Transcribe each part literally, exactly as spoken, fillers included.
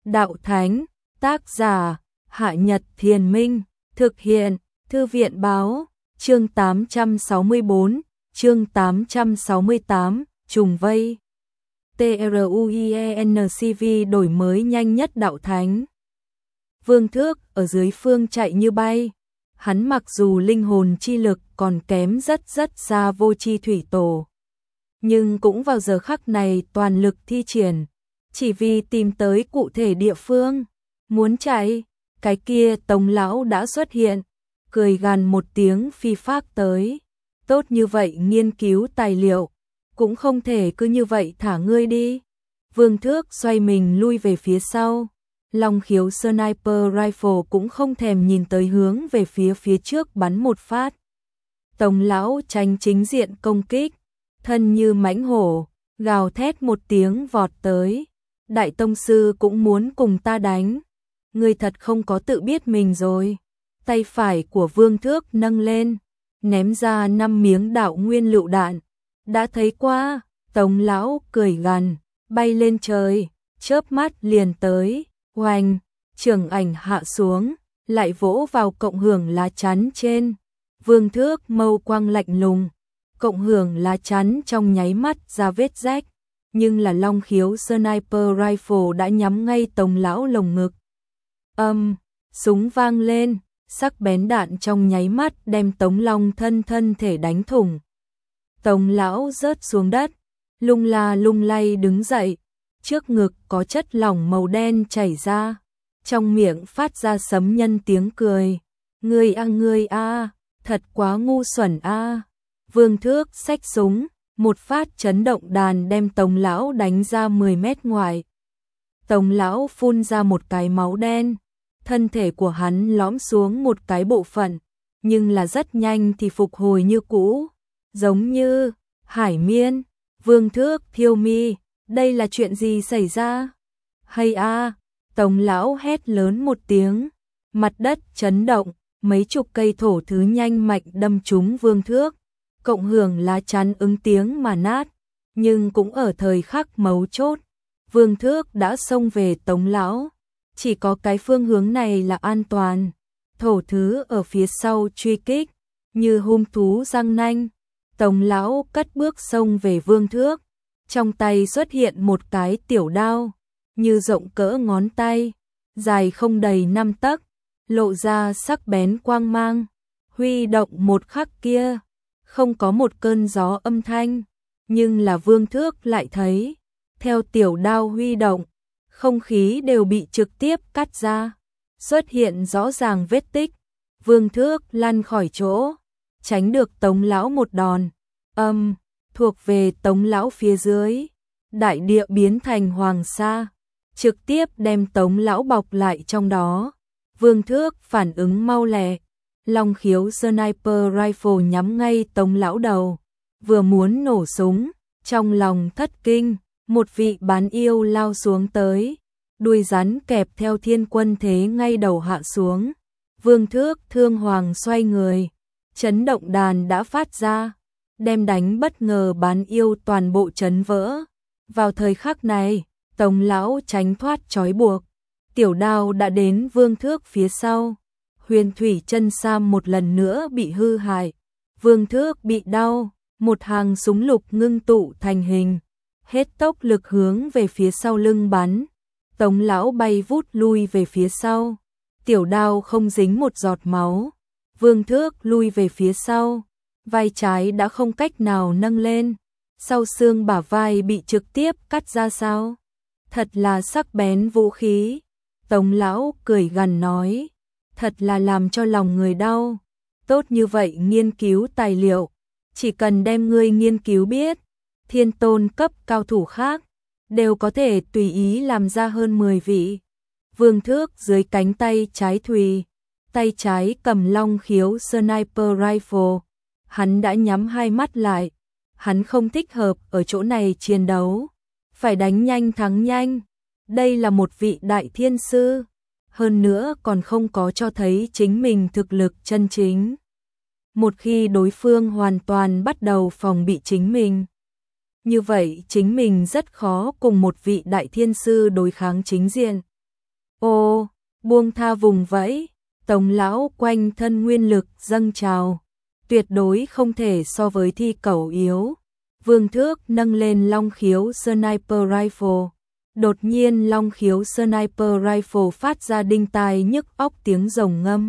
Đạo Thánh, tác giả, Hạ Nhật Thiền Minh, thực hiện, Thư viện Báo, chương tám trăm sáu mươi tư, chương tám trăm sáu mươi tám, trùng vây. TRUIENCV đổi mới nhanh nhất Đạo Thánh. Vương Thước ở dưới phương chạy như bay. Hắn mặc dù linh hồn chi lực còn kém rất rất xa Vô Chi Thủy Tổ, nhưng cũng vào giờ khắc này toàn lực thi triển, chỉ vì tìm tới cụ thể địa phương. Muốn chạy, cái kia Tống lão đã xuất hiện, cười gằn một tiếng phi phác tới. Tốt như vậy nghiên cứu tài liệu, cũng không thể cứ như vậy thả ngươi đi. Vương Thước xoay mình lui về phía sau. Long khiếu sniper rifle cũng không thèm nhìn tới hướng về phía phía trước bắn một phát. Tống lão tránh chính diện công kích, thân như mãnh hổ, gào thét một tiếng vọt tới. Đại tông sư cũng muốn cùng ta đánh, ngươi thật không có tự biết mình rồi. Tay phải của Vương Thước nâng lên, ném ra năm miếng đạo nguyên lựu đạn. Đã thấy qua, Tống lão cười gằn, bay lên trời, chớp mắt liền tới. Oanh, trường ảnh hạ xuống, lại vỗ vào cộng hưởng lá chắn trên. Vương Thước mâu quang lạnh lùng, cộng hưởng lá chắn trong nháy mắt ra vết rách, nhưng là long khiếu sniper rifle đã nhắm ngay Tống lão lồng ngực. Âm, súng vang lên, sắc bén đạn trong nháy mắt đem Tống Long thân thân thể đánh thủng. Tống lão rớt xuống đất, lung la lung lay đứng dậy, trước ngực có chất lỏng màu đen chảy ra, trong miệng phát ra sấm nhân tiếng cười. Ngươi a ngươi a, thật quá ngu xuẩn a. Vương Thước xách súng, một phát chấn động đàn đem Tống lão đánh ra mười mét ngoài. Tống lão phun ra một cái máu đen, thân thể của hắn lõm xuống một cái bộ phận, nhưng là rất nhanh thì phục hồi như cũ, giống như hải miên. Vương Thước thiêu mi, đây là chuyện gì xảy ra? Hay a, Tống lão hét lớn một tiếng, mặt đất chấn động, mấy chục cây thổ thứ nhanh mạnh đâm trúng Vương Thước, cộng hưởng lá chắn ứng tiếng mà nát, nhưng cũng ở thời khắc mấu chốt, Vương Thước đã xông về Tống lão. Chỉ có cái phương hướng này là an toàn. Thổ thứ ở phía sau truy kích, như hung thú răng nanh. Tống lão cất bước xông về Vương Thước, trong tay xuất hiện một cái tiểu đao, như rộng cỡ ngón tay, dài không đầy năm tấc, lộ ra sắc bén quang mang. Huy động một khắc kia, không có một cơn gió âm thanh, nhưng là Vương Thước lại thấy, theo tiểu đao huy động, không khí đều bị trực tiếp cắt ra, xuất hiện rõ ràng vết tích. Vương Thước lăn khỏi chỗ, tránh được Tống lão một đòn. Âm, thuộc về Tống lão phía dưới, đại địa biến thành hoàng sa, trực tiếp đem Tống lão bọc lại trong đó. Vương Thước phản ứng mau lẹ, long khiếu sniper rifle nhắm ngay Tống lão đầu, vừa muốn nổ súng, trong lòng thất kinh, một vị bán yêu lao xuống tới, đuôi rắn kẹp theo thiên quân thế ngay đầu hạ xuống. Vương Thước thương hoàng xoay người, chấn động đàn đã phát ra, đem đánh bất ngờ bán yêu toàn bộ chấn vỡ. Vào thời khắc này, Tống lão tránh thoát trói buộc, tiểu đao đã đến Vương Thước phía sau. Huyền thủy chân sam một lần nữa bị hư hại, Vương Thước bị đau, một hàng súng lục ngưng tụ thành hình, hết tốc lực hướng về phía sau lưng bắn. Tống lão bay vút lui về phía sau, tiểu đao không dính một giọt máu. Vương Thước lui về phía sau, vai trái đã không cách nào nâng lên, sau xương bả vai bị trực tiếp cắt ra sao? Thật là sắc bén vũ khí. Tống lão cười gằn nói, thật là làm cho lòng người đau. Tốt như vậy nghiên cứu tài liệu, chỉ cần đem ngươi nghiên cứu biết, thiên tôn cấp cao thủ khác đều có thể tùy ý làm ra hơn mười vị. Vương Thước dưới cánh tay trái thùy, tay trái cầm long khiếu sniper rifle, hắn đã nhắm hai mắt lại, hắn không thích hợp ở chỗ này chiến đấu, phải đánh nhanh thắng nhanh. Đây là một vị đại thiên sư, hơn nữa còn không có cho thấy chính mình thực lực chân chính. Một khi đối phương hoàn toàn bắt đầu phòng bị chính mình, như vậy chính mình rất khó cùng một vị đại thiên sư đối kháng chính diện. Ô, buông tha vùng vẫy, Tống lão quanh thân nguyên lực dâng trào, tuyệt đối không thể so với thi cẩu yếu. Vương Thước nâng lên long khiếu sniper rifle. Đột nhiên long khiếu sniper rifle phát ra đinh tai nhức óc tiếng rồng ngâm.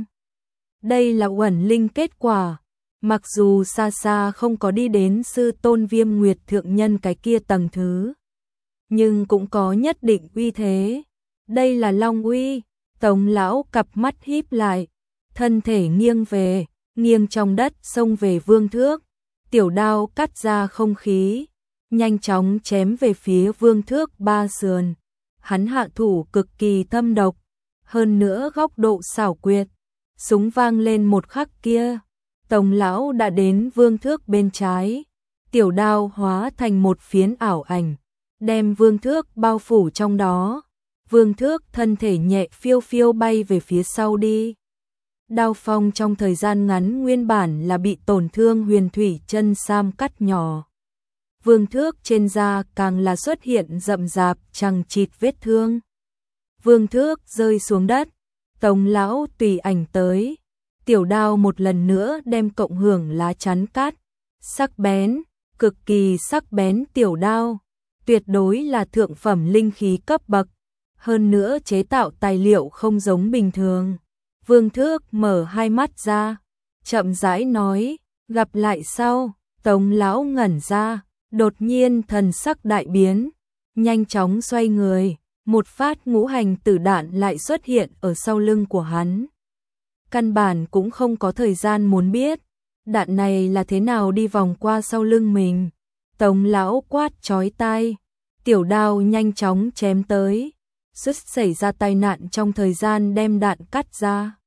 Đây là uẩn linh kết quả. Mặc dù xa xa không có đi đến sư tôn Viêm Nguyệt thượng nhân cái kia tầng thứ, nhưng cũng có nhất định uy thế. Đây là long uy. Tống lão cặp mắt híp lại, thân thể nghiêng về, nghiêng trong đất xông về Vương Thước. Tiểu đao cắt ra không khí, nhanh chóng chém về phía Vương Thước ba sườn. Hắn hạ thủ cực kỳ thâm độc, hơn nữa góc độ xảo quyệt. Súng vang lên một khắc kia, Tống lão đã đến Vương Thước bên trái. Tiểu đao hóa thành một phiến ảo ảnh, đem Vương Thước bao phủ trong đó. Vương Thước thân thể nhẹ phiêu phiêu bay về phía sau đi. Đao phong trong thời gian ngắn nguyên bản là bị tổn thương huyền thủy chân sam cắt nhỏ. Vương Thước trên da càng là xuất hiện rậm rạp chằng chịt vết thương. Vương Thước rơi xuống đất, Tống lão tùy ảnh tới. Tiểu đao một lần nữa đem cộng hưởng lá chắn cắt. Sắc bén, cực kỳ sắc bén tiểu đao, tuyệt đối là thượng phẩm linh khí cấp bậc. Hơn nữa chế tạo tài liệu không giống bình thường. Vương Thước mở hai mắt ra, chậm rãi nói, gặp lại sau. Tống lão ngẩn ra, đột nhiên thần sắc đại biến, nhanh chóng xoay người, một phát ngũ hành tử đạn lại xuất hiện ở sau lưng của hắn. Căn bản cũng không có thời gian muốn biết, đạn này là thế nào đi vòng qua sau lưng mình. Tống lão quát chói tai, tiểu đao nhanh chóng chém tới. Xuất xảy ra tai nạn trong thời gian đem đạn cắt ra.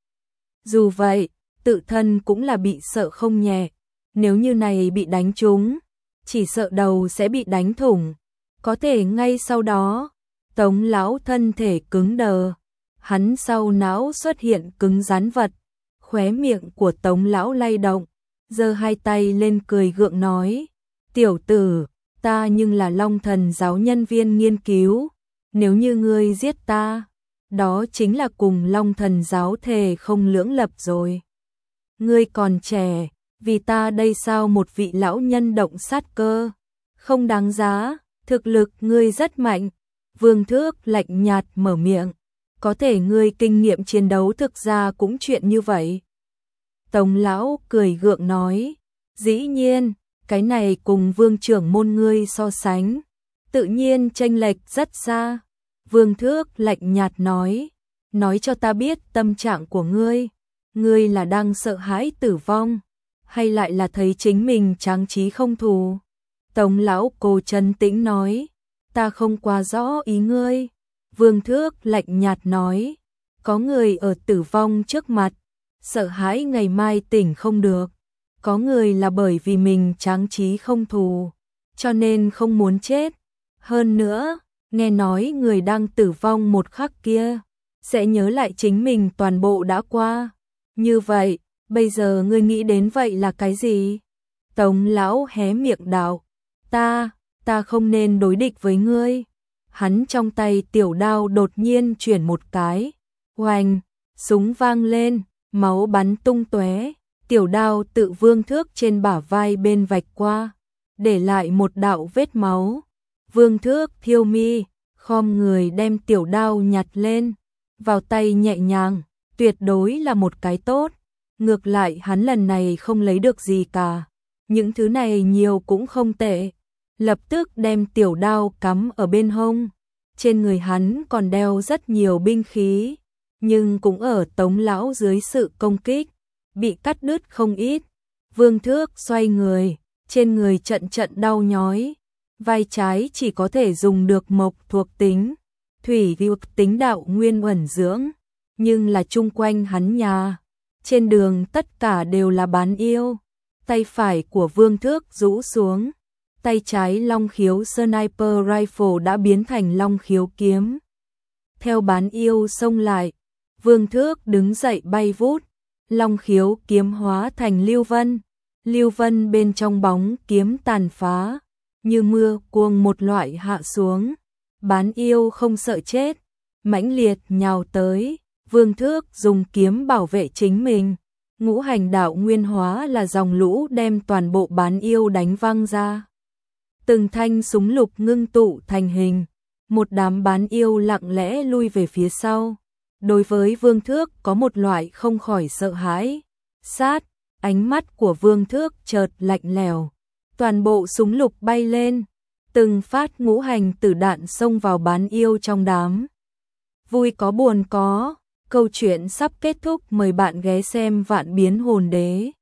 Dù vậy, tự thân cũng là bị sợ không nhẹ. Nếu như này bị đánh trúng, chỉ sợ đầu sẽ bị đánh thủng. Có thể ngay sau đó, Tống lão thân thể cứng đờ. Hắn sau não xuất hiện cứng rắn vật. Khóe miệng của Tống lão lay động, giơ hai tay lên cười gượng nói. Tiểu tử, ta nhưng là Long Thần giáo nhân viên nghiên cứu. Nếu như ngươi giết ta, đó chính là cùng Long Thần giáo thề không lưỡng lập rồi. Ngươi còn trẻ, vì ta đây sao một vị lão nhân động sát cơ, không đáng giá, thực lực ngươi rất mạnh. Vương Thước lạnh nhạt mở miệng, có thể ngươi kinh nghiệm chiến đấu thực ra cũng chuyện như vậy. Tống lão cười gượng nói, dĩ nhiên, cái này cùng vương trưởng môn ngươi so sánh, tự nhiên chênh lệch rất xa. Vương Thước lạnh nhạt nói, nói cho ta biết tâm trạng của ngươi, ngươi là đang sợ hãi tử vong, hay lại là thấy chính mình tráng trí không thù. Tống lão cô trấn tĩnh nói, ta không quá rõ ý ngươi. Vương Thước lạnh nhạt nói, có người ở tử vong trước mặt, sợ hãi ngày mai tỉnh không được, có người là bởi vì mình tráng trí không thù, cho nên không muốn chết. Hơn nữa, nghe nói người đang tử vong một khắc kia, sẽ nhớ lại chính mình toàn bộ đã qua. Như vậy, bây giờ ngươi nghĩ đến vậy là cái gì? Tống lão hé miệng đạo, ta, ta không nên đối địch với ngươi. Hắn trong tay tiểu đao đột nhiên chuyển một cái, oanh, súng vang lên, máu bắn tung tóe, tiểu đao tự Vương Thước trên bả vai bên vạch qua, để lại một đạo vết máu. Vương Thước thiêu mi, khom người đem tiểu đao nhặt lên, vào tay nhẹ nhàng, tuyệt đối là một cái tốt. Ngược lại hắn lần này không lấy được gì cả, những thứ này nhiều cũng không tệ. Lập tức đem tiểu đao cắm ở bên hông. Trên người hắn còn đeo rất nhiều binh khí, nhưng cũng ở Tống lão dưới sự công kích, bị cắt đứt không ít. Vương Thước xoay người, trên người trận trận đau nhói. Vai trái chỉ có thể dùng được mộc thuộc tính, thủy thuộc tính đạo nguyên ẩn dưỡng, nhưng là chung quanh hắn nhà, trên đường tất cả đều là bán yêu. Tay phải của Vương Thước rũ xuống, tay trái long khiếu sniper rifle đã biến thành long khiếu kiếm. Theo bán yêu xông lại, Vương Thước đứng dậy bay vút, long khiếu kiếm hóa thành lưu vân, lưu vân bên trong bóng kiếm tàn phá, như mưa cuồng một loại hạ xuống. Bán yêu không sợ chết, mãnh liệt nhào tới, Vương Thước dùng kiếm bảo vệ chính mình. Ngũ hành đạo nguyên hóa là dòng lũ đem toàn bộ bán yêu đánh văng ra. Từng thanh súng lục ngưng tụ thành hình, một đám bán yêu lặng lẽ lui về phía sau. Đối với Vương Thước có một loại không khỏi sợ hãi. Sát, ánh mắt của Vương Thước chợt lạnh lẽo. Toàn bộ súng lục bay lên, từng phát ngũ hành tử đạn xông vào bán yêu trong đám. Vui có buồn có, câu chuyện sắp kết thúc, mời bạn ghé xem Vạn Biến Hồn Đế.